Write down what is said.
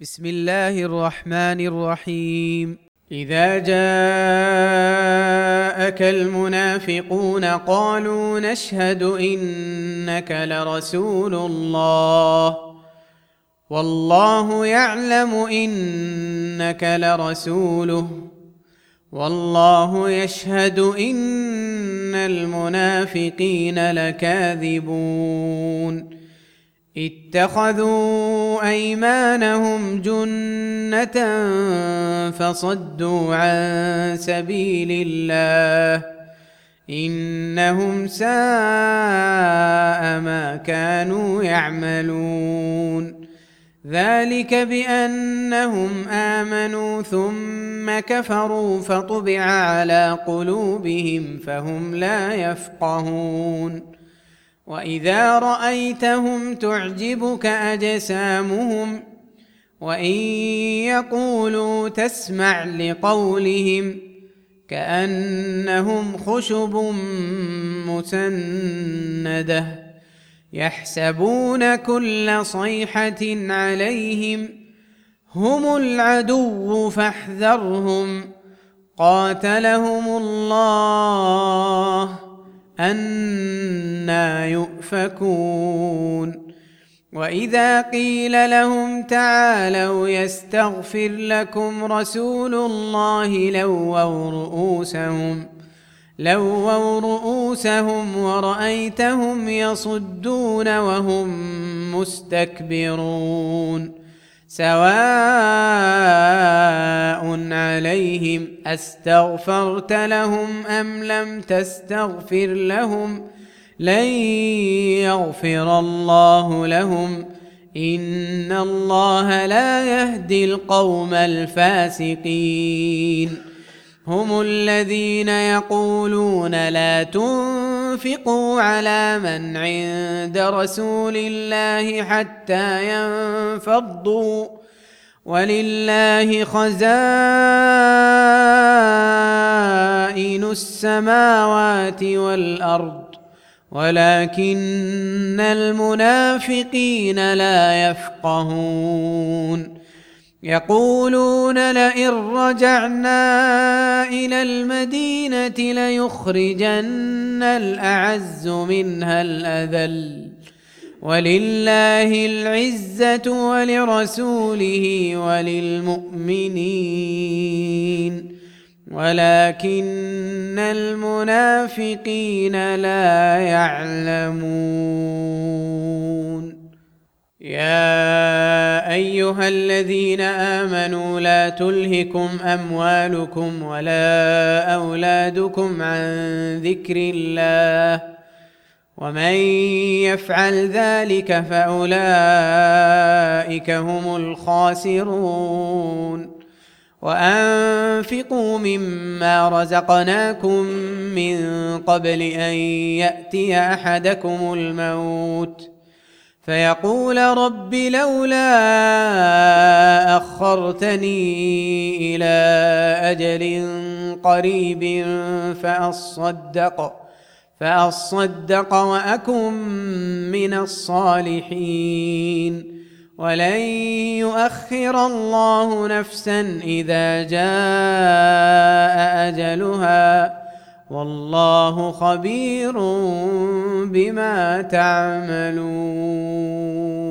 بسم الله الرحمن الرحيم. إذا جاءك المنافقون قالوا نشهد إنك لرسول الله والله يعلم إنك لرسوله والله يشهد إن المنافقين لكاذبون اتخذوا أيمانهم جنة فصدوا عن سبيل الله إنهم ساء ما كانوا يعملون ذلك بأنهم آمنوا ثم كفروا فطبع على قلوبهم فهم لا يفقهون وإذا رأيتهم تعجبك أجسامهم وإن يقولوا تسمع لقولهم كأنهم خشب مسندة يحسبون كل صيحة عليهم هم العدو فاحذرهم قاتلهم الله أنى يؤفكون وإذا قيل لهم تعالوا يستغفر لكم رسول الله لووا رؤوسهم ورأيتهم يصدون وهم مستكبرون سواء عليهم أستغفرت لهم أم لم تستغفر لهم لن يغفر الله لهم إن الله لا يهدي القوم الفاسقين هم الذين يقولون لا تنفقوا على من عند رسول الله حتى ينفضوا ولله خزائن السماوات والأرض ولكن المنافقين لا يفقهون يقولون لئن رجعنا إلى المدينة ليخرجن الأعز منها الأذل ولله العزة ولرسوله وللمؤمنين ولكن المنافقين لا يعلمون يا أيها الذين آمنوا لا تلهكم أموالكم ولا أولادكم عن ذكر الله ومن يفعل ذلك فأولئك هم الخاسرون وأنفقوا مما رزقناكم من قبل أن يأتي أحدكم الموت فيقول رب لولا أخرتني إلى أجل قريب فأصدق وأكن من الصالحين ولن يؤخر الله نفسا إذا جاء أجلها والله خبير بما تعملون.